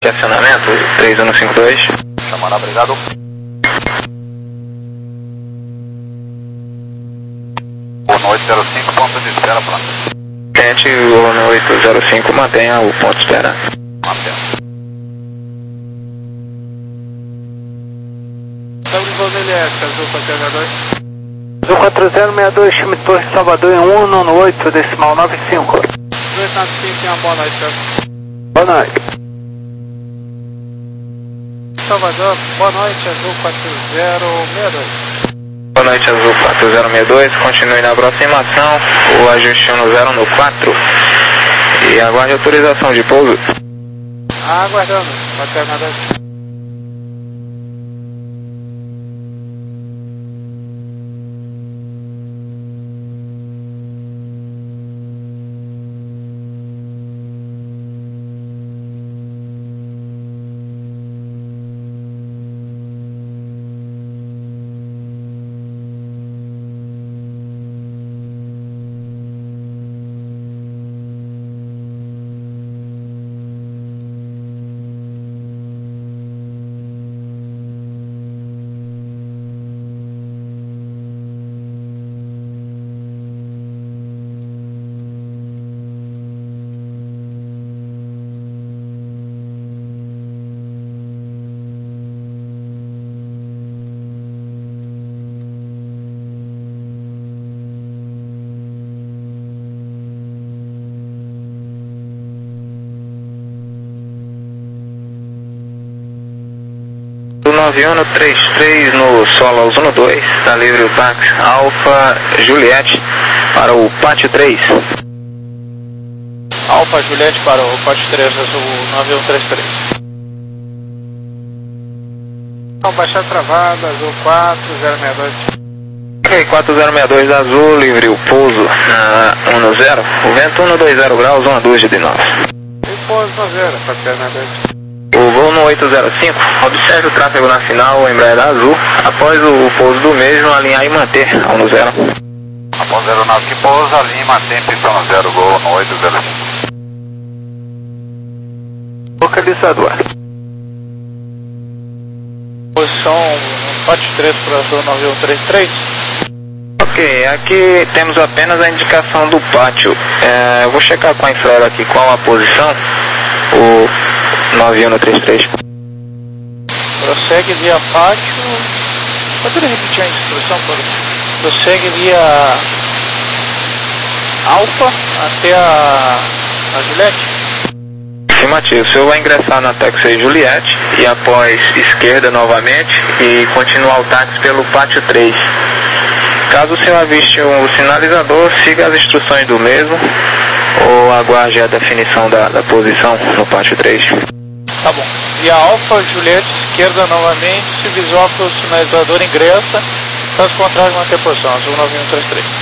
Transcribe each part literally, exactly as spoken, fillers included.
Acionamento três um cinco dois. Chamando, obrigado. Ono oito zero cinco, ponto de espera, pronto. Tente o Ono oito zero cinco, mantenha o ponto de espera. Mantenha. W doze L S, Azul quatro zero dois. Azul quatro zero seis dois, time Torre Salvador em um, Ono oito, decimal nove cinco. dois nove cinco, tenha uma boa noite, cara. Boa noite. Salvador, boa noite, Azul quatro zero seis dois. Boa noite, Azul quatro zero seis dois, continue na aproximação, o ajuste um zero no quatro e aguarde autorização de pouso. Aguardando, quatro zero seis dois. nove um três três no solo ao Zona dois, está livre o táxi Alfa Juliette para o Pátio três. Alfa Juliette para o Pátio três, Azul nove um três três. Então, baixada travada, Azul quatro zero seis dois. Ok, quatro zero seis dois da Azul, livre o pouso na um zero, o vento um dois zero graus, Zona dois de nove. E pouso no zero, quatro zero seis dois. O voo no oito zero cinco, observe o tráfego na final, Embraer da Azul, após o pouso do mesmo, alinhar e manter ao no zero. Após zero nove que pousa, alinha e mantém pistão no zero, gol no oito zero cinco. Localizador. Posição Pátio três para Azul nove um três três. Ok, aqui temos apenas a indicação do pátio. É, eu vou checar com a Infraero aqui qual a posição. O nove um três três. Prossegue via pátio. Poderia repetir a instrução, por prossegue via Alfa até a, a Juliette. Afirmativo, o senhor vai ingressar na táxi Juliette e após esquerda novamente e continuar o táxi pelo Pátio três. Caso o senhor aviste um sinalizador, siga as instruções do mesmo ou aguarde a definição da, da posição no Pátio três. Tá bom. E a Alfa Juliette, esquerda novamente, se visual que o sinalizador ingressa, caso contrário, manter a posição, Azul nove um três três.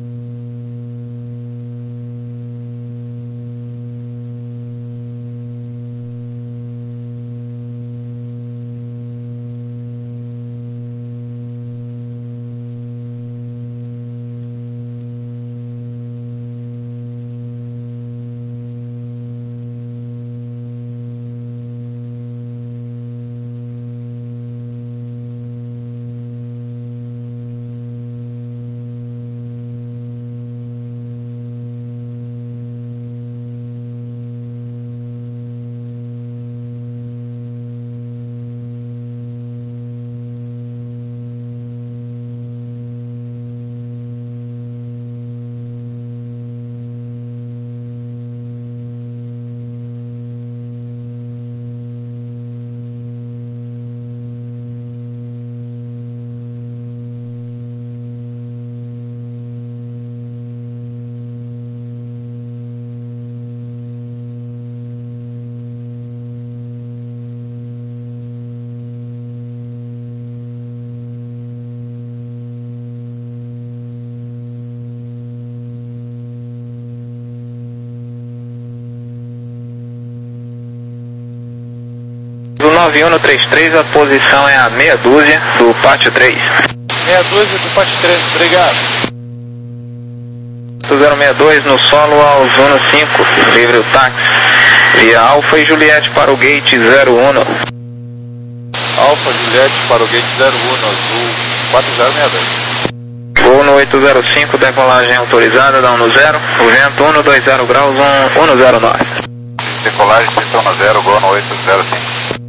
Do nove um três três, a posição é a meia dúzia do Pátio três. Meia dúzia do Pátio três, obrigado. zero seis dois no solo ao Zona cinco, livre o táxi. Via Alfa e Juliette para o gate zero um. Alfa Juliette para o gate zero um, azul quatro zero seis dois. Voo no oito zero cinco, decolagem autorizada, down no zero, o vento um dois zero graus, um zero nove. Decolagem, pistão no zero, gol no oito zero cinco.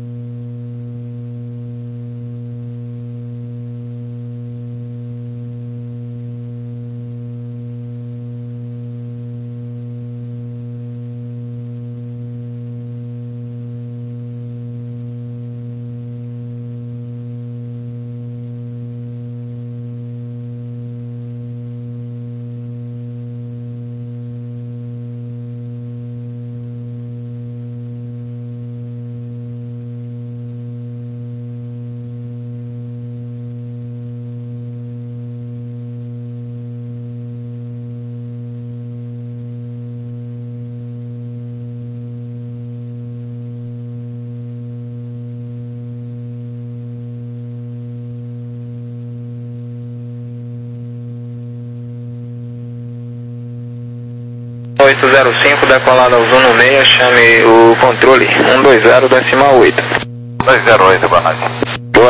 oito zero cinco, decolado ao Zuno seis, chame o controle um dois zero decimal oito. dois zero oito, boa noite. Boa.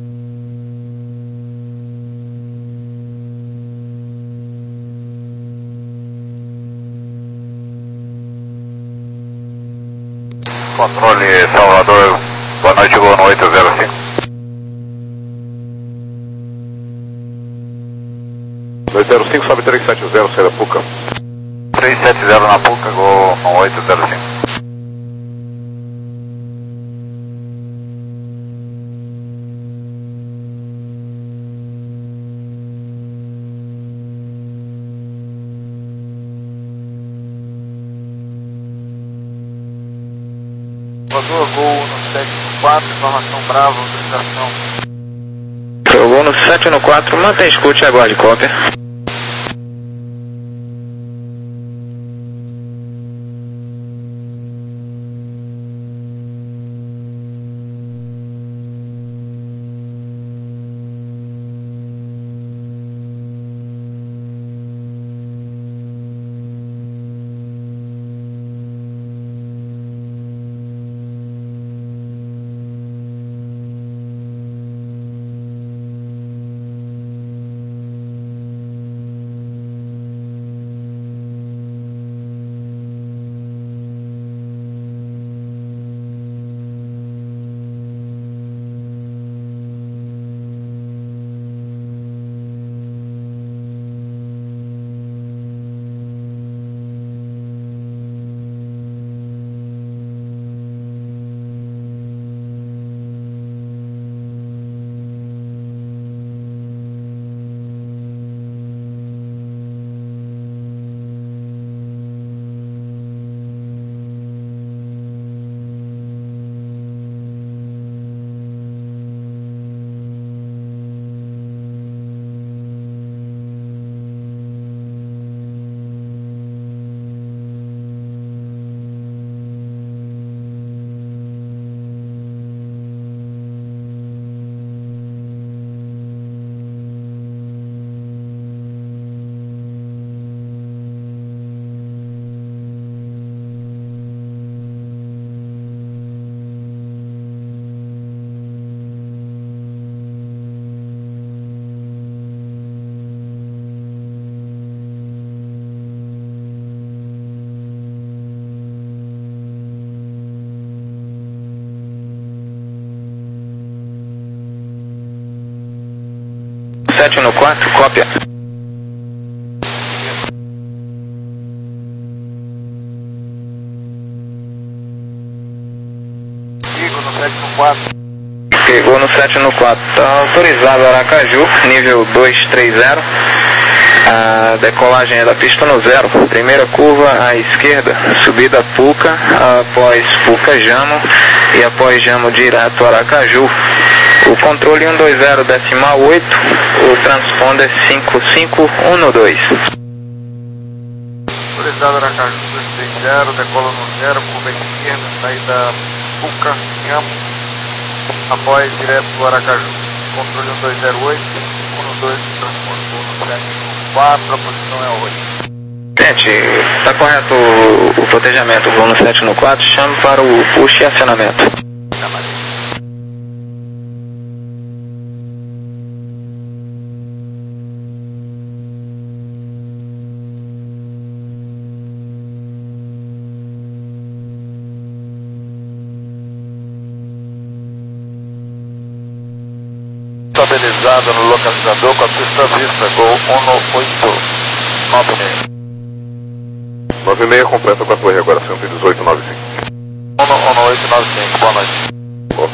Controle Salvador, boa noite, gol no oito zero cinco. dois zero cinco, sobe três sete zero, sai da Puca. três sete zero na Puca, gol no oito zero cinco. Salvador, gol no sete quatro, informação Bravo, autorização. Jogou no sete no quatro, mantém escute e aguarde cópia. sete no quatro, cópia. Digo no sete no quatro. Pegou no sete no quatro. Tá autorizado Aracaju, nível dois três zero. A decolagem é da pista no zero. Primeira curva à esquerda, subida Puca, após Puca Jamo e após Jamo direto Aracaju. O controle um dois zero decimal oito, o transponder cinco cinco um dois. Autorizado Aracaju dois três zero, decola no zero, curva esquerda, saída Puca, Jamo, após direto do Aracaju. Controle um dois zero oito, um dois, transponder no sete quatro, a posição é oito. Tente, está correto o, o protejamento, voo no sete no quatro, chame para o push e acionamento. Estabilizado no localizador com a pista vista, Gol um oito nove seis. nove seis completa com a torre agora, cento e dezoito, nove cinco. um oito nove cinco, boa noite. Boa.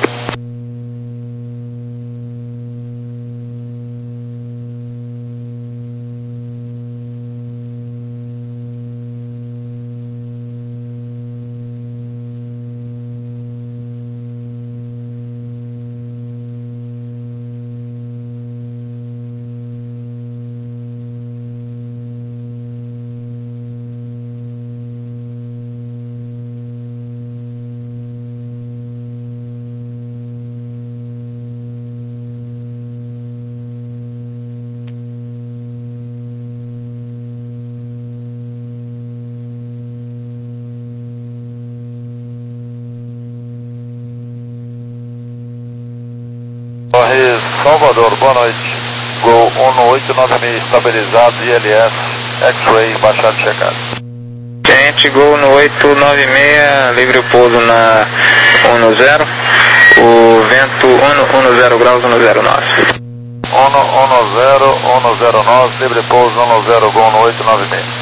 Torre Salvador, boa noite. Gol um oito nove seis estabilizado, I L S, X-Ray, baixado de checado. Gente, Gol no oito nove seis, livre o pouso na um zero, o vento um zero graus, um zero nove. um zero, um zero nove, livre pouso um zero, Gol no oito nove seis.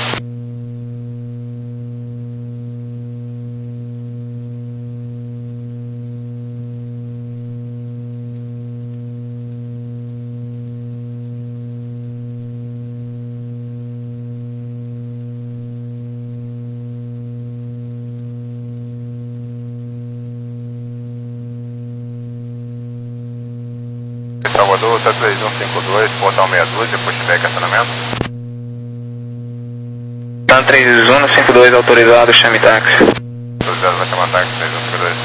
Salvador, sete três um cinco dois, portão meia dúzia, pushback, acionamento. Tan três um cinco dois autorizado, chame táxi. Autorizado, vai chamar táxi, três um cinco dois.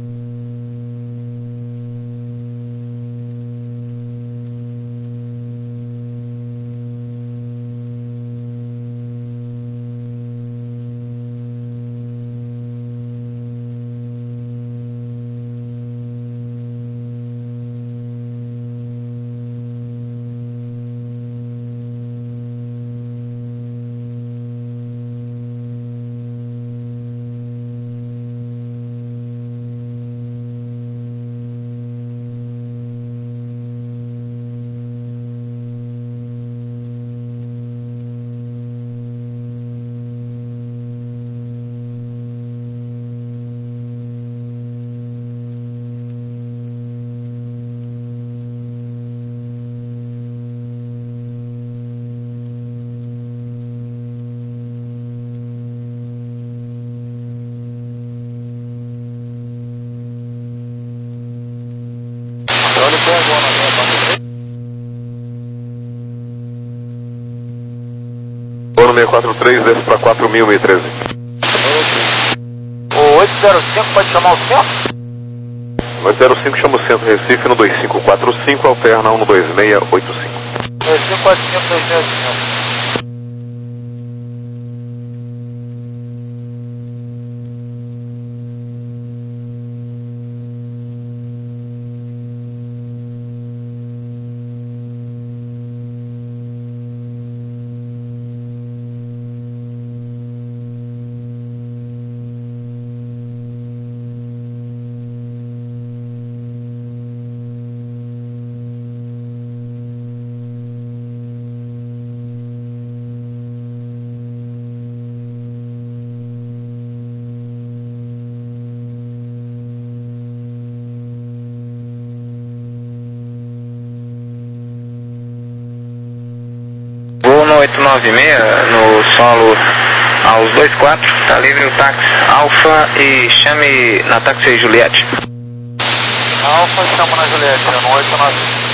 Torno seis quatro três, desce para quatro mil e treze. O oito zero cinco pode chamar o centro? oito zero cinco chama o centro Recife no dois cinco quatro cinco, alterna um dois seis oito cinco. dois cinco quatro cinco dois seis cinco. oito nove seis, no solo aos dois quatro, está livre o táxi Alfa e chame na táxi Juliette. Alfa, chama na Juliette, no oito nove seis.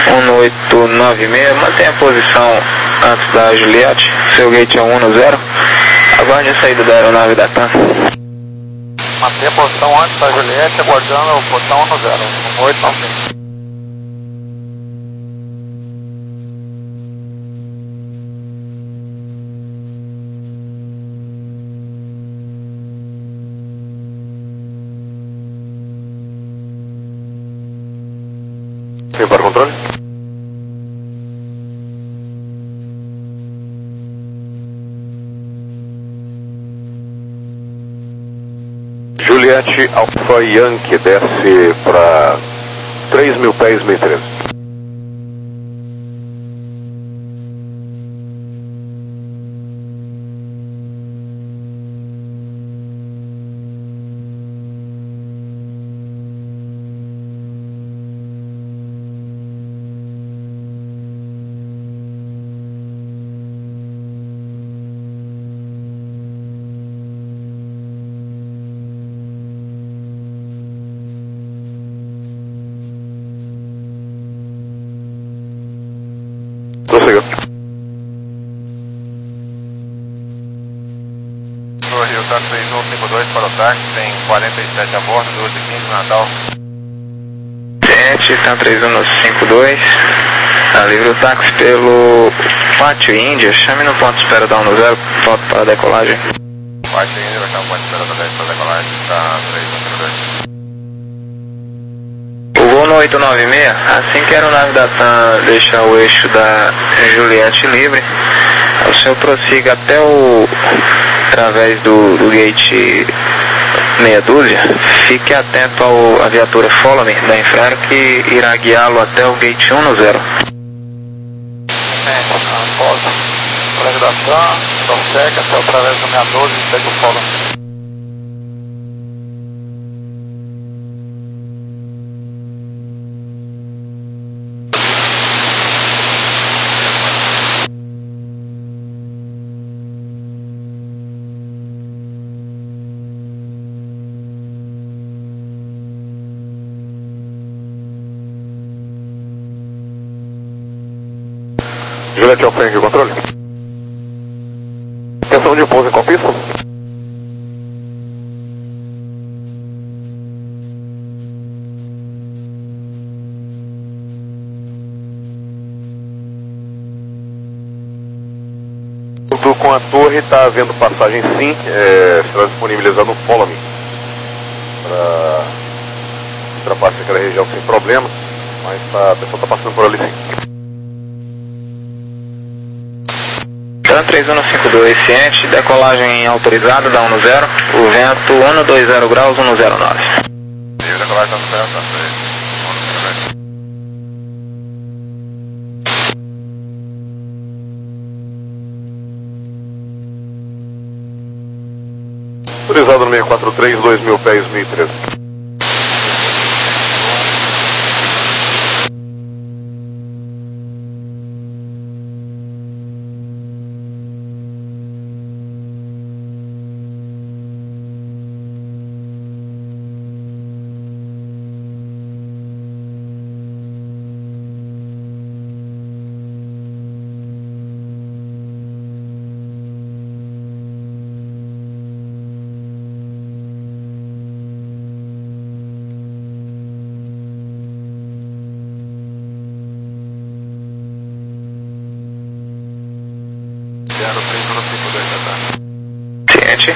um oito nove seis, mantenha a posição antes da Juliette, seu gate é um um zero, aguarde a saída da aeronave da TAM. Mantenha a posição antes da Juliette, aguardando a posição um zero, um oito nove seis. Sim, para controle. Juliette Alpha Yankee desce para três mil pés, meio treze. Prossiga. No Rio TAM três um cinco dois para o táxi, tem quarenta e sete a bordo, doze e quinze Natal. Ciente, TAM três um cinco dois, tá livre o táxi pelo Pátio Índia, chame no ponto de espera da um zero, ponto para a decolagem. Pátio Índia, vai chamar o ponto de espera da dez para a decolagem, tá três um cinco dois. No oito nove seis, assim que a aeronave da TAM deixar o eixo da Juliette livre, o senhor prossiga até o, através do, do gate meia dúzia, fique atento ao, à viatura Follow Me da Infraero que irá guiá-lo até o gate um zero. É, após o prédio da TAM, prossegue até através do meia dúzia e segue o Follow Me. Juliette Alpha Yankee, controle. Atenção de pouso em qual pista? Junto com a torre está havendo passagem sim, é, será disponibilizado um Follow Me para ultrapassar aquela região sem problema, mas tá, a pessoa está passando por ali sim. TAM três um cinco dois, ciente, decolagem autorizada da um zero, o vento um dois zero graus, um zero nove. Livre decolagem da um zero, tá três. Autorizado no seis quatro três, dois mil pés, mil e treze. zero três um cinco dois, tá? Ciente.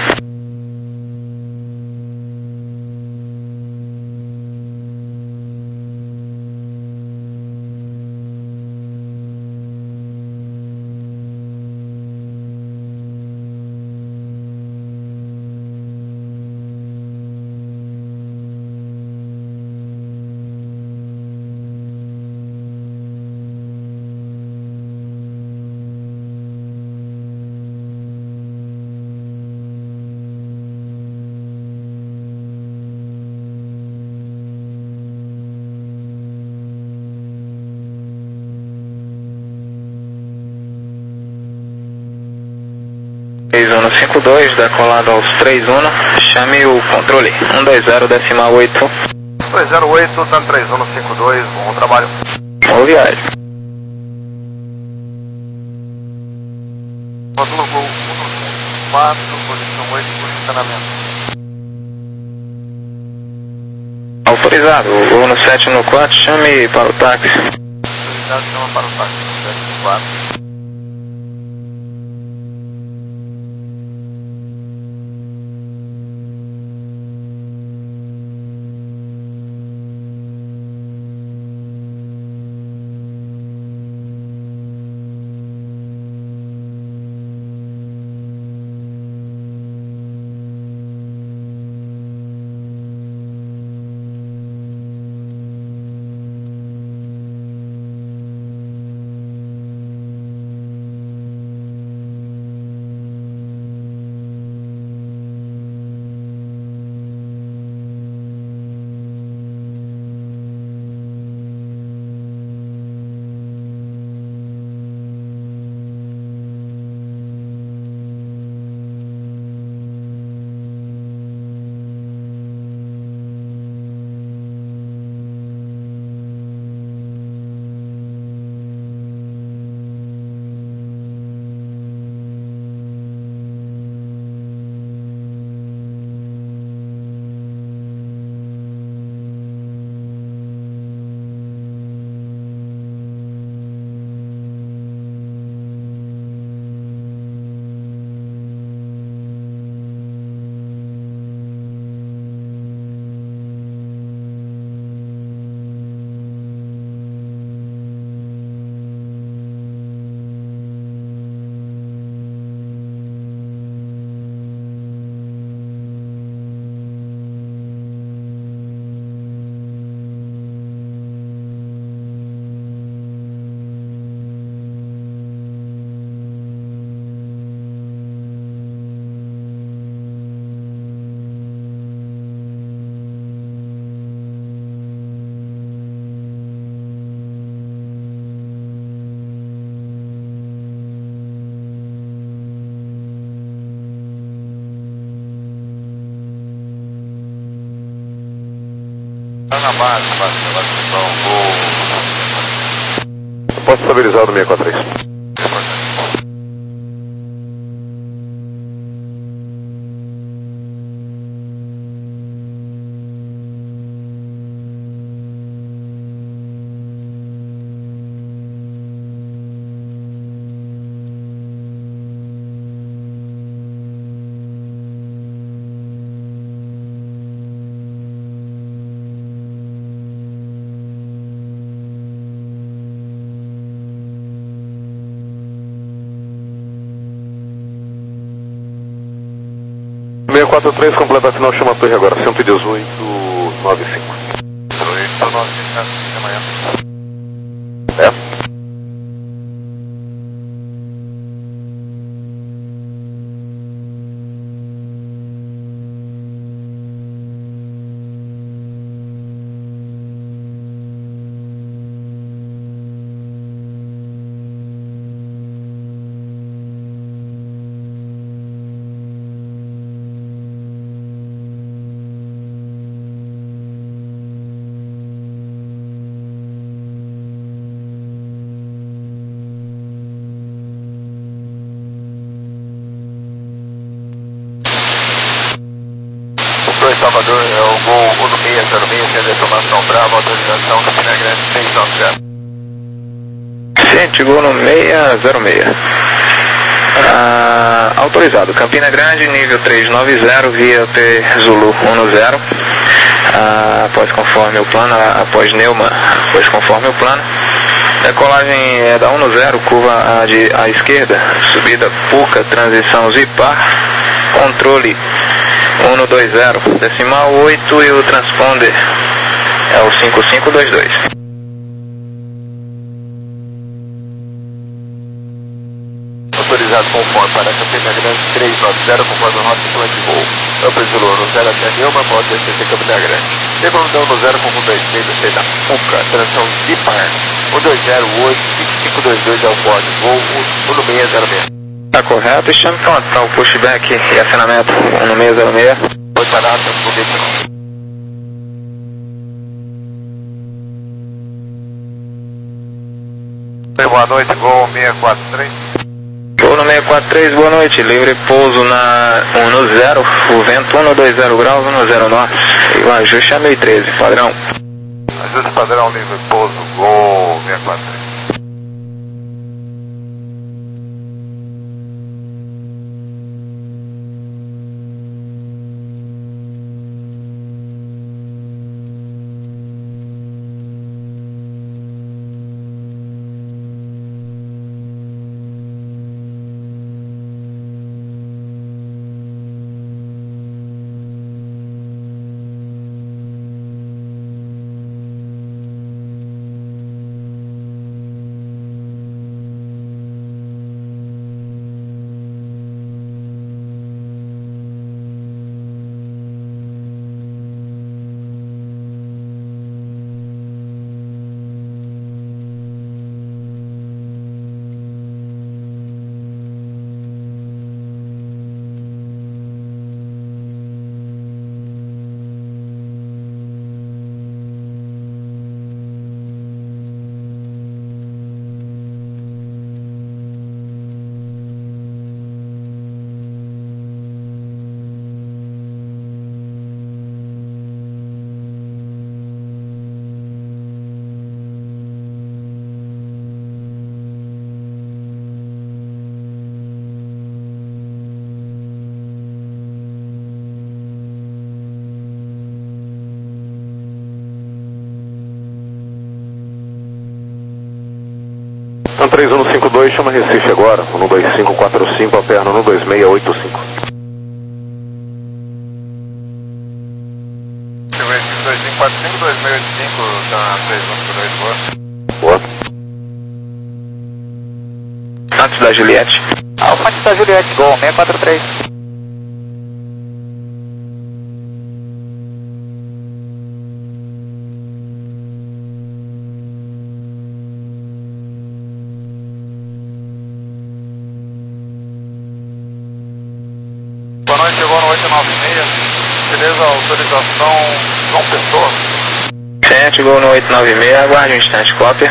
três um cinco dois, decolado aos três um, chame o controle um dois zero decimal oito. dois zero oito, TAM três um cinco dois, bom trabalho. Um boa viagem. Módulo Gol um quatro, posição oito, posicionamento. Autorizado, o voo no sete no quatro, chame para o táxi. Autorizado, chama para o táxi, sete no quatro. Tá na base, base, base, então, vou... Pode estabilizar no seis quatro três. seis quatro três, completa final, chama a torre agora, cento e dezoito, noventa e cinco. oito, nove, cinco, amanhã. É. Salvador, é o Gol um seis zero seis, tem a detonação Brava, autorização Campina Grande seis nove zero. Gente, Gol no seis zero seis. Ah, autorizado, Campina Grande, nível trezentos e noventa, via P Zulu um zero. Ah, após conforme o plano, após Neumann, após conforme o plano. Decolagem é da um zero, curva de, à esquerda, subida Puca, transição Zipar, controle um dois zero, decimal oito e o transponder é o cinco cinco dois dois. Autorizado conforme para Campina Grande trezentos e noventa, conforme rota de plano de voo. É o Zulu no zero até Neumann, pode descer de Campina Grande. Decolando no zero com um dois seis, descer da Puca, transição Zipar, um dois zero oito, cinco cinco dois dois é o código, voo um seis zero seis. Tá correto, chame pronto para o pushback e acionamento um seis zero seis. Foi parado, condicional. Boa noite, Gol seis quatro três. Gol no seis quatro três, boa noite. Livre pouso na um no zero, o vento um no dois zero graus, um no zero norte. E o ajuste é mil e treze, padrão. Ajuste padrão, livre pouso, Gol seis quatro três. Então três um cinco dois, chama Recife agora, um dois cinco quatro cinco, a perna um dois seis oito cinco. dois cinco quatro cinco, dois seis oito cinco, tá três um cinco dois, Boa. boa. Antes da Juliette. Alfa da Juliette, Gol seis quatro três. Boa noite, chegou no oito nove seis. Beleza, autorização João Pessoa. sete, Gol no oito nove seis, aguarde um instante, cópia.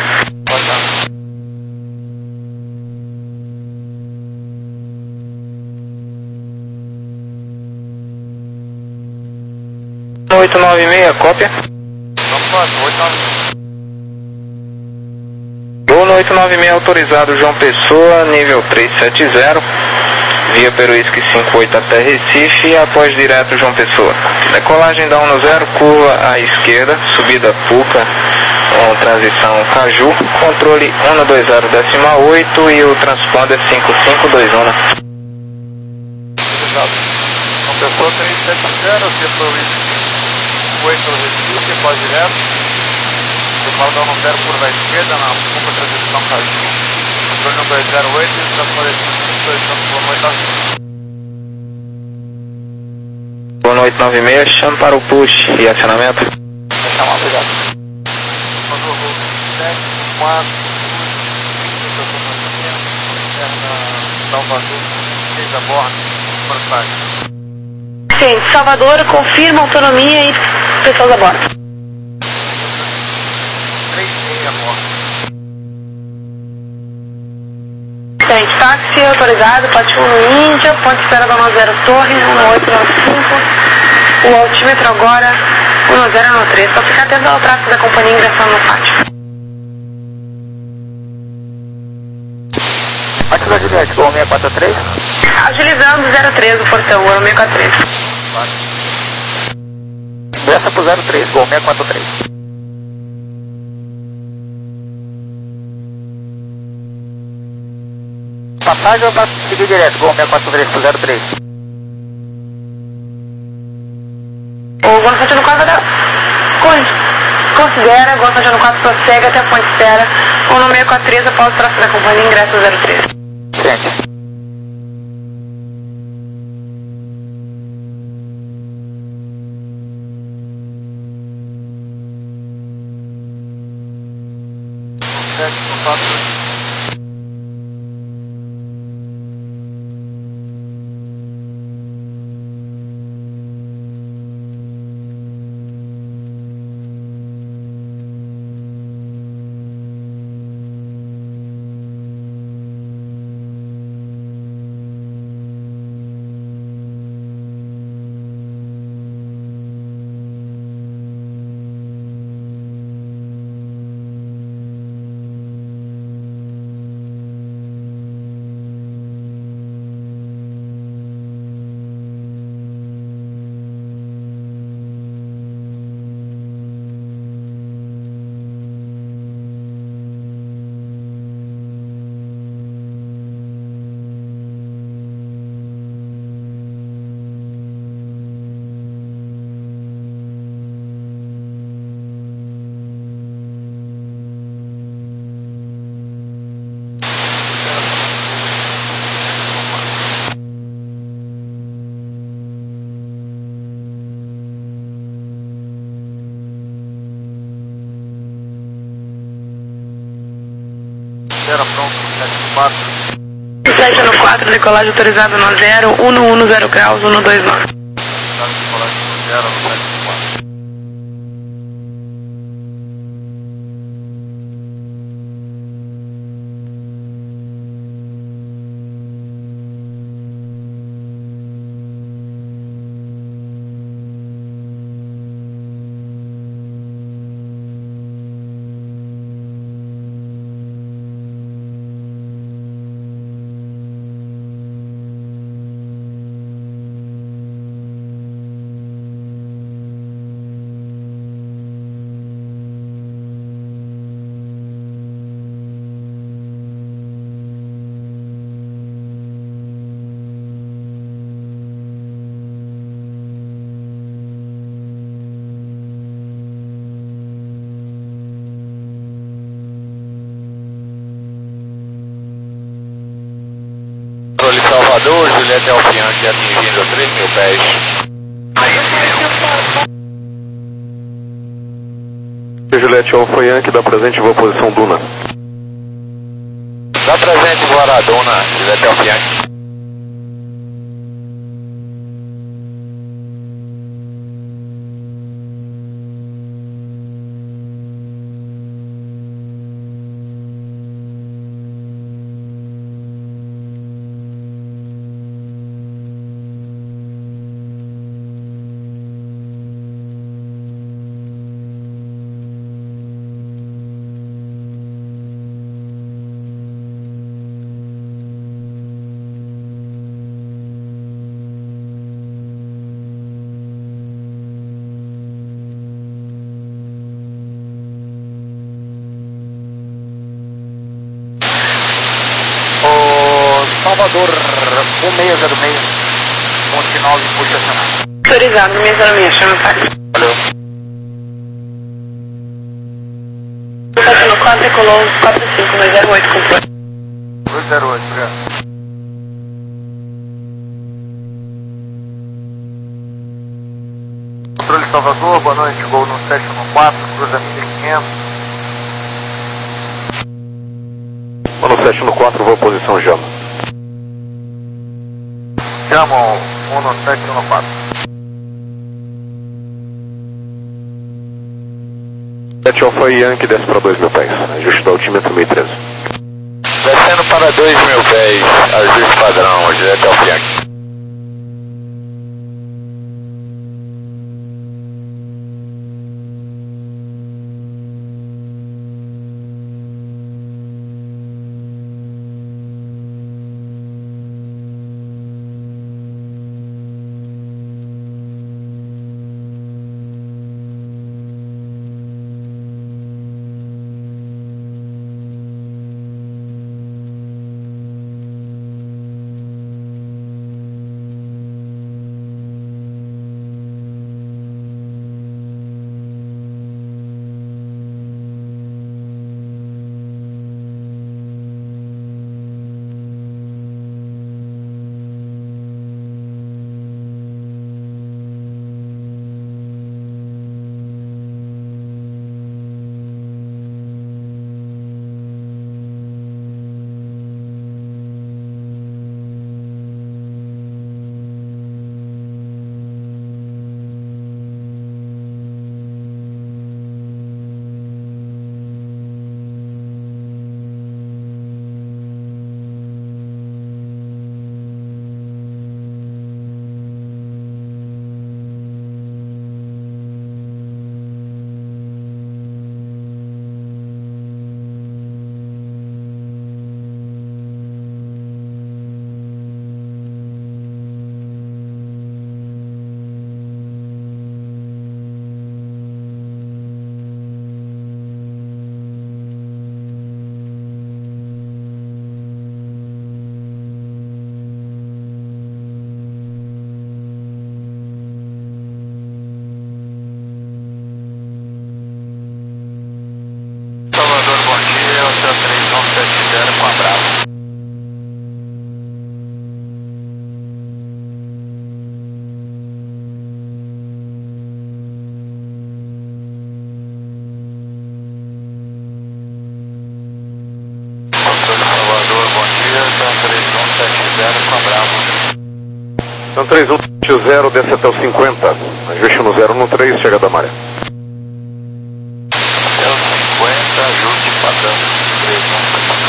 No oito nove seis, cópia. Vamos lá, oito nove seis. Gol no oito nove seis, autorizado João Pessoa, nível trezentos e setenta. Via Peruísque cinco oito até Recife e após direto João Pessoa. Decolagem da um no zero, curva à esquerda, subida Puca, com transição Caju, controle um no dois zero decimal oito e o transponder cinco cinco dois um. Obrigado. João Pessoa três sete zero, Via Peruísque cinco oito Recife, após direto. Decolagem um zero, curva à esquerda, na Puca, transição Caju, controle um dois zero oito e o transponder cinco cinco dois um, boa noite. Boa noite nove seis, chame para o push e acionamento. Então, obrigado. sete quatro Salvador, seis a bordo, portagem. Sim, Salvador confirma autonomia e pessoas a bordo. três seis a bordo. Gente, táxi autorizado, pote um no Índia, ponte espera da um zero Torre, um no oito nove cinco. O altímetro agora um no zero no três. Só ficar atento ao tráfego da companhia ingressando no pátio. Pátio da Juliette, Gol seis quatro três. Agilizando zero três, o portão, o seis quatro três. Ingressa pro zero três, Gol seis quatro três. Passagem ou vai seguir direto, Gol seis quatro três pro zero três? O Gonçalves quatro vai dar... Considera, Gonçalves quatro prossegue até a ponte espera. Um no seis quatro três, após o tráfego da companhia, ingressa zero três. Gente. sete quatro Espera pronto, sete no quatro. sete no quatro, decolagem autorizada no zero, um no um no zero graus, um no dois nove. Autorizado decolagem no zero, no sete no quatro. Controle Salvador, Juliette Alfiante atingindo três mil pés. Juliette Alfa Yankee, dá presente, vou posição Duna. Dá presente, voar Duna, Juliette Alfiante. Salvador, um seis zero seis, ponte nove, posicionado. Autorizado, seis zero seis, chama táxi. Valeu. sete no quatro, decolou quatro cinco, dois zero oito, controle. dois zero oito, obrigado. Controle Salvador, boa noite, gol no sete um quatro, cruza mil e quinhentos. Mano sete no quatro, vou posição Jama. Chamam um no sete um quatro. sete Alfa Yankee, desce para dois mil pés. Ajuste do altímetro mil e treze. Descendo para dois mil pés, ajuste padrão, Juliette Alfiante. Então três um zero, desce até o cinquenta. Ajuste no zero no três, chega da maré. Até o cinquenta, ajuste padrão três um.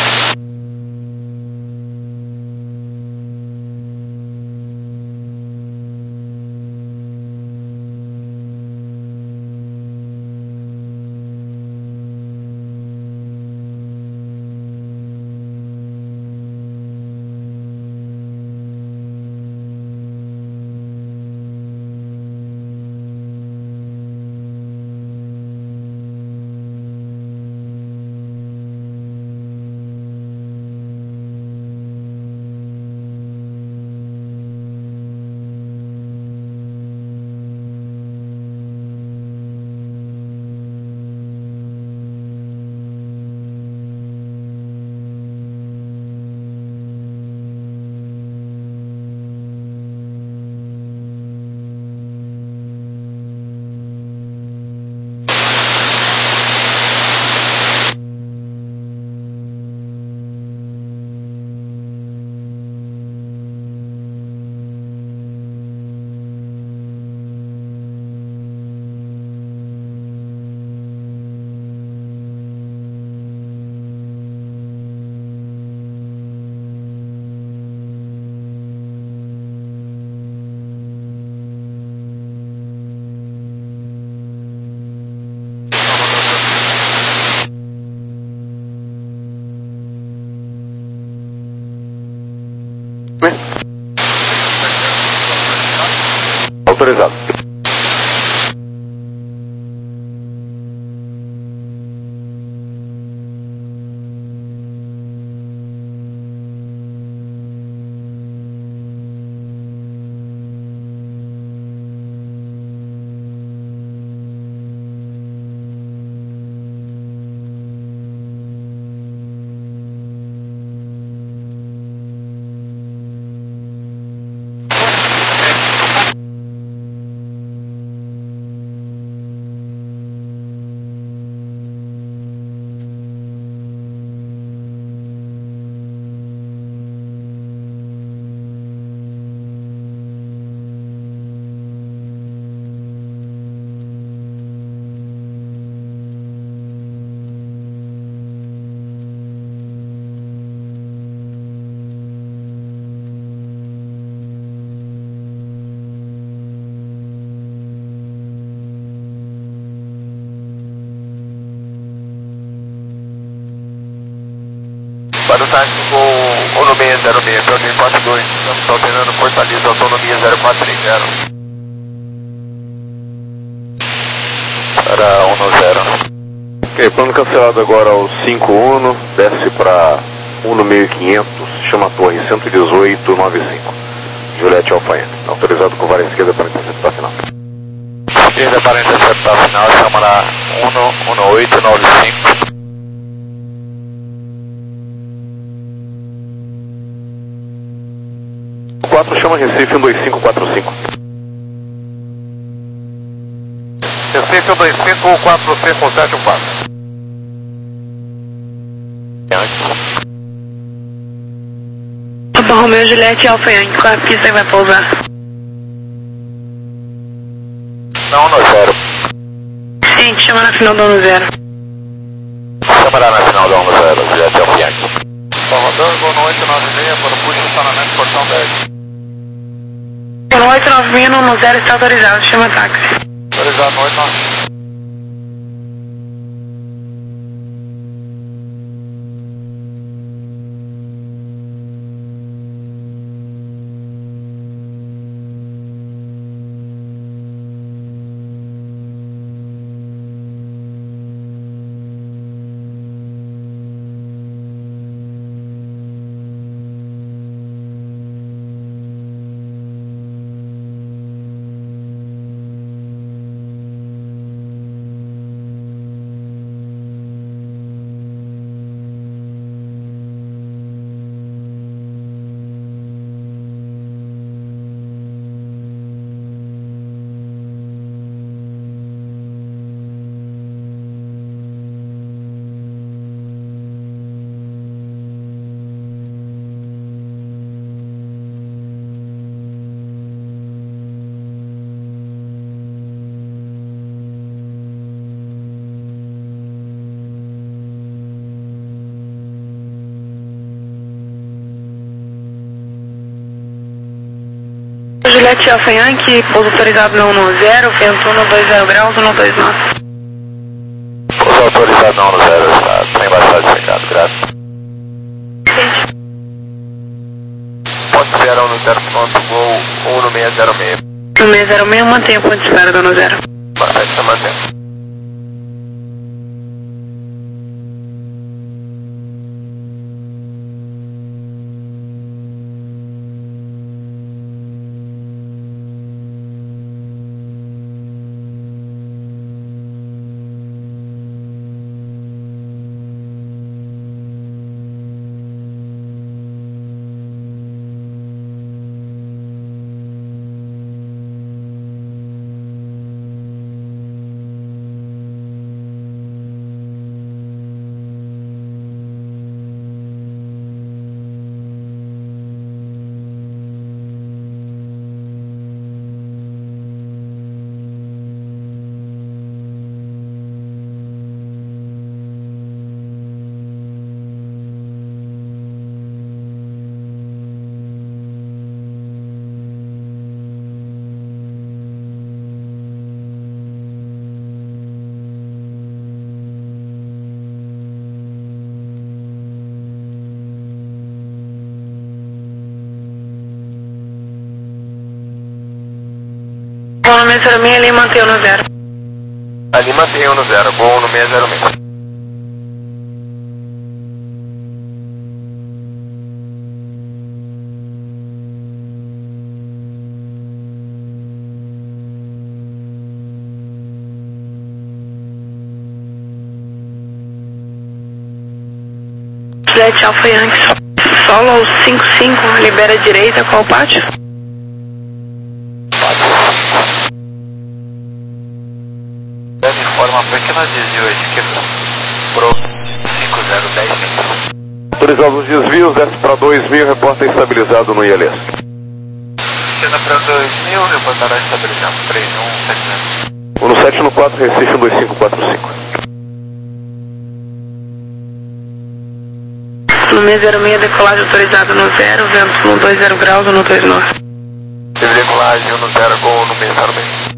Autorizado. Para o táxi com autonomia zero seis, Belém quatro dois, estamos alternando Fortaleza, autonomia zero quatro três zero. Para um zero. Ok, plano cancelado agora ao cinco um, desce para um mil e quinhentos, chama a torre cento e dezoito, nove cinco. Juliette Alfa N, autorizado com vara esquerda para interceptar final. Esquerda para interceptar final, chama na um um oito nove cinco. quatro chama Recife um dois cinco quatro cinco. Recife um dois cinco quatro cinco sete um quatro. Alfa Romeo Juliette Alfa Yankee, qual é a pista que vai pousar? Não, um zero. Gente, chama na final do um zero. Chamará na final da um zero, Juliette Alfa Yankee. Tá rodando, gol no oito nove seis, para o push estacionamento, portão dez. No oito nove seis, no um zero está autorizado, chama táxi. Autorizado no oito nove seis. Juliette Alfa Yankee, pouso autorizado na um zero, vento um dois zero graus, um dois nove. Pouso autorizado na um zero, está sem bastante secado, graças. Ponto zero um zero, ponto voo um no seis zero seis. No seis zero seis, mantenha o ponto de espera da um zero. Bastante, está mantendo. Vou no seis zero seis, ali mantém no zero. Ali mantém no zero, voo no seis zero seis. Juliette Alfa Yankee, solo cinco cinco, libera a direita, qual pátio? Deve informar uma pequena desvio à esquerda. Pro cinco zero dez mil. Autorizados os desvios, desce para dois mil, reporta estabilizado no I L S. Descendo para dois mil, reportará estabilizado. três um sete zero. um no sete no quatro, Recife um dois cinco quatro cinco. No seis zero seis, decolagem autorizada no zero, vento no dois zero graus, no dois nove. Teve decolagem no zero com no seis zero seis.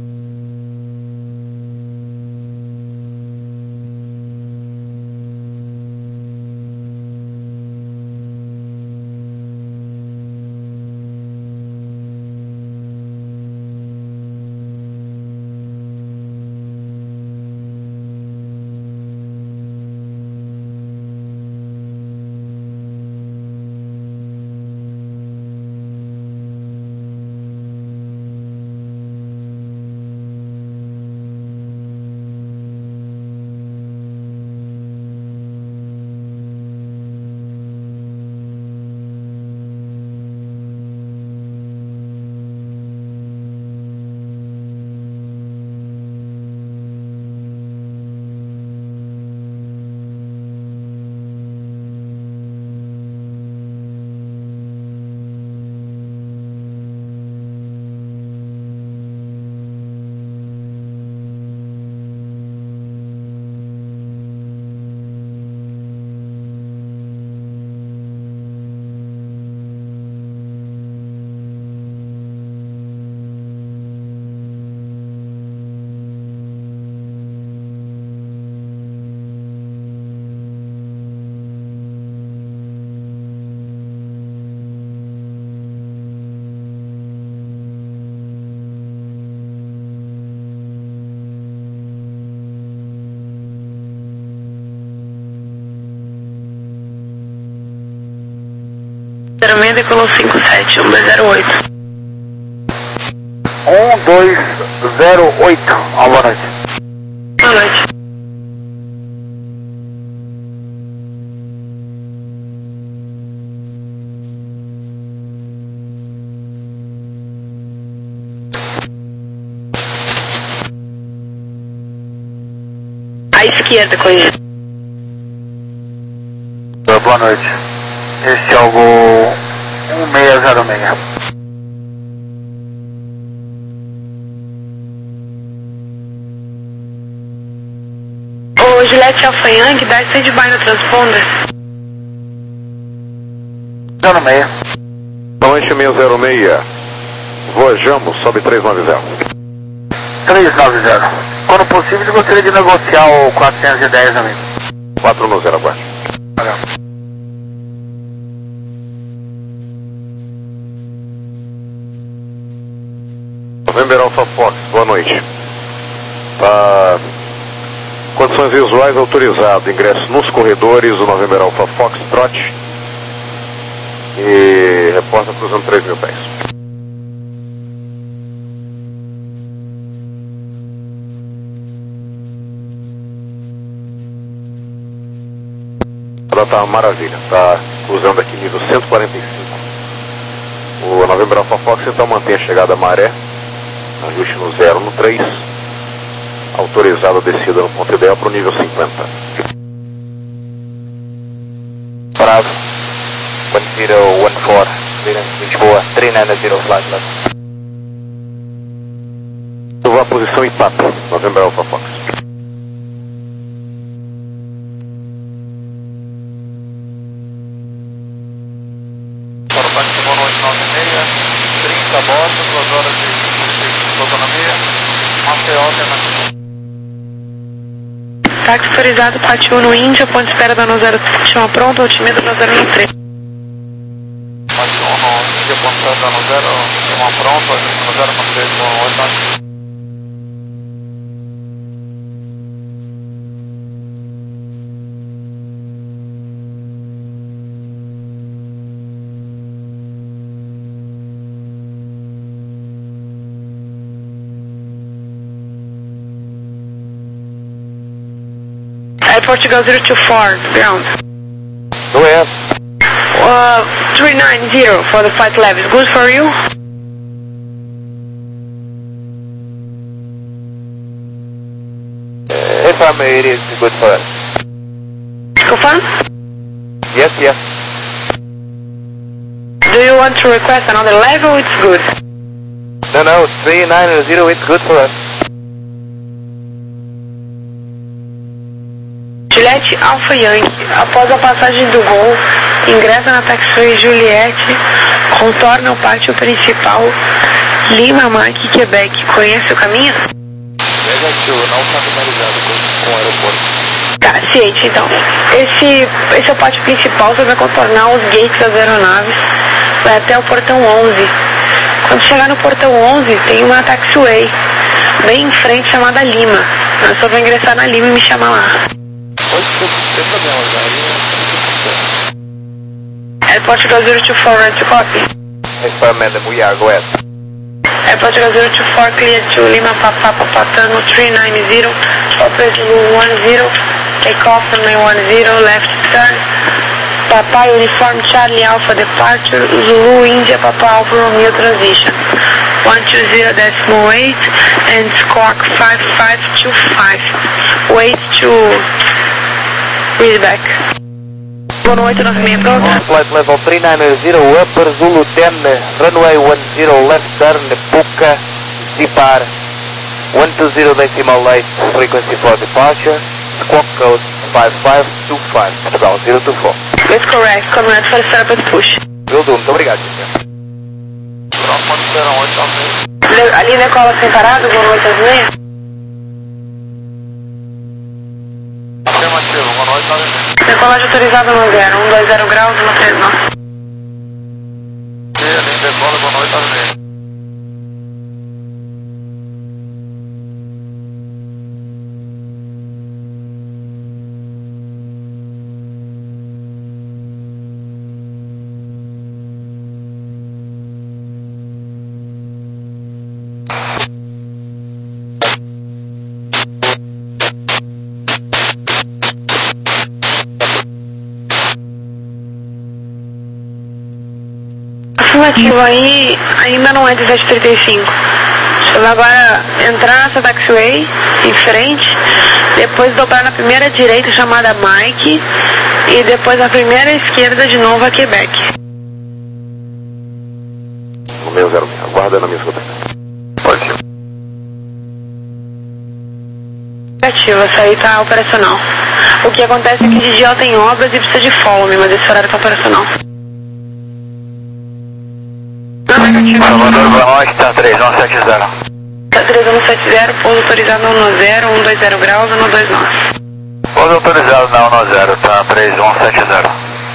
zero seis, decolou cinco sete, um dois zero oito. um dois zero oito, boa noite. Boa noite. À esquerda, corrigir. Boa noite. Este é o voo um seis zero seis. Ô, Juliette Alfa Yankee, dá stand-by no transponder. zero seis. Lanche seis zero seis. Voa Jambo, sobe três nove zero. três nove zero. Quando possível, eu gostaria de negociar o quatrocentos e dez, amigo. quatro nove zero, aguarde. Valeu. November Alpha Fox, boa noite. Tá... Condições visuais autorizado, ingresso nos corredores do November Alpha Fox Trot. E reporta cruzando três mil pés. Ela tá maravilha, tá cruzando aqui nível cento e quarenta e cinco. O November Alpha Fox então mantém a chegada à maré, ajuste no zero no três, autorizado a descida no ponto ideal para o nível cinquenta. Bravo, one zero one four, Lisboa, três nove zero, flight left. Eu vou à posição I P A P, November Alpha Fox. trinta bordo, duas horas de autonomia, Maceió, alternativa. Táxi autorizado, Pátio um no Índia, ponto de espera da nove zero, chama pronto, altimetro nove zero um três. Pátio um no Índia, ponto de espera da nove zero, chama pronto, nove zero um três, com oito. Portugal zero two four, ground. Go ahead. Uh, three nine zero for the flight level. Good for you? Uh, if I may, it is good for us. Confirm? Yes, yes. Do you want to request another level? It's good. No, no, three nine zero, it's good for us. Juliette Alpha Yankee, após a passagem do Gol, ingressa na taxiway Juliette, contorna o pátio principal, Lima, Mike, Quebec. Conhece o caminho? Negativo, não familiarizado com, com o aeroporto. Tá, ciente então. Esse, esse é o pátio principal, você vai contornar os gates das aeronaves, vai até o portão onze. Quando chegar no portão onze, tem uma taxiway, bem em frente, chamada Lima. Eu só vou ingressar na Lima e me chamar lá. Pode ser, sem problema, já. Airport zero two four, ready to copy. Experiment, we are, go ahead. Airport zero two four, clear to Lima, Papa, Papa, Tango, three nine zero, Chopper Zulu one zero, take off from nine one zero, left turn, Papa, Uniform, Charlie, Alpha, departure, Zulu, India, Papa, Alpha, Romeo, transition, one two zero decimal eight, and squawk five five two five, wait to read back. one oito nove six, pronto? Flight level three nine zero, upper Zulu ten, runway one zero, left turn, Puka, Zipar, one two zero decimal eight, frequency for departure, squawk code five five two five, Portugal zero two four. That's correct, command for starboard push. Will do, muito obrigado, senhor. Pronto, pode ser um oito nove seis. Ali na cola sem parado, one oito nove seis? Afirmativo, uma oito nove seis. Decolagem autorizada no zero, um dois zero graus, uma três nove. E ali decola com oito nove seis. Afirmativo, aí ainda não é dezessete trinta e cinco. Você vai agora entrar nessa taxiway em frente, depois dobrar na primeira direita chamada Mike e depois na primeira esquerda de novo a Quebec. No meio zero, aguarda na minha escuta. Pode ser. Negativo, essa aí tá operacional. O que acontece é que de dia tem obras e precisa de follow-me, mas esse horário tá operacional. Não, negativo. Oscar três um sete zero. três um sete zero, pouso autorizado na um zero, um dois zero graus, um dois nove. Pouso autorizado na um zero, tá, três um sete zero.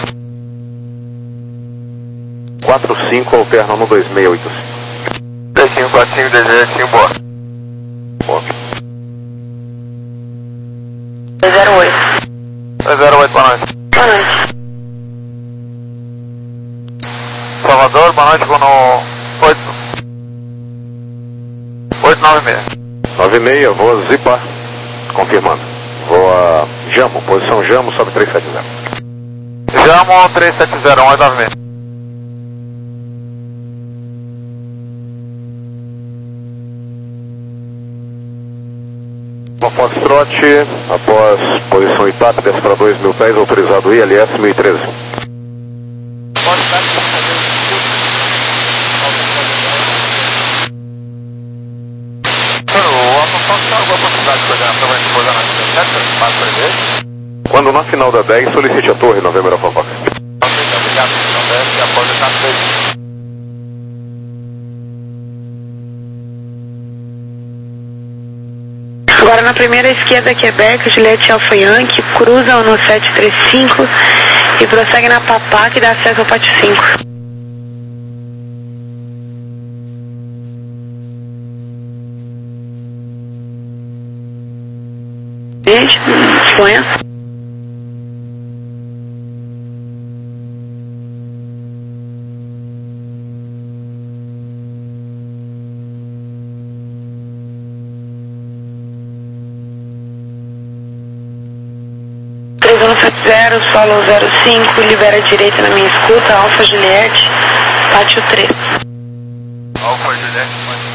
quatro cinco, alterna no dois seis oito cinco. três cinco quatro cinco, desejo, boa. Boa. dois zero oito. dois zero oito, boa noite. Boa noite. Salvador, boa noite, vou no oito. oito nove seis. nove seis, voa Zipar. Confirmando. Voa Jamo, posição Jamo, sobe três sete zero. Jamo três sete zero, um oito nove seis. Foxtrot, após posição I P A P, desce para dois mil pés, autorizado I L S mil e treze. Pode estar aqui, o Alfa tem alguma possibilidade de fazer a gente pousar na sete, passa para ele? Quando na final da dez, solicite a torre, Novembro Alfa Fox. Ok, obrigado, final dez, e após o caso dois. Agora na primeira esquerda, Quebec, Juliette Alfa Yankee, cruza no sete três cinco e prossegue na Papá, que dá acesso ao pátio cinco. Gente, influência. três um sete zero, solo zero cinco, libera a direita na minha escuta, Alfa Juliette, pátio três. Alfa Juliette,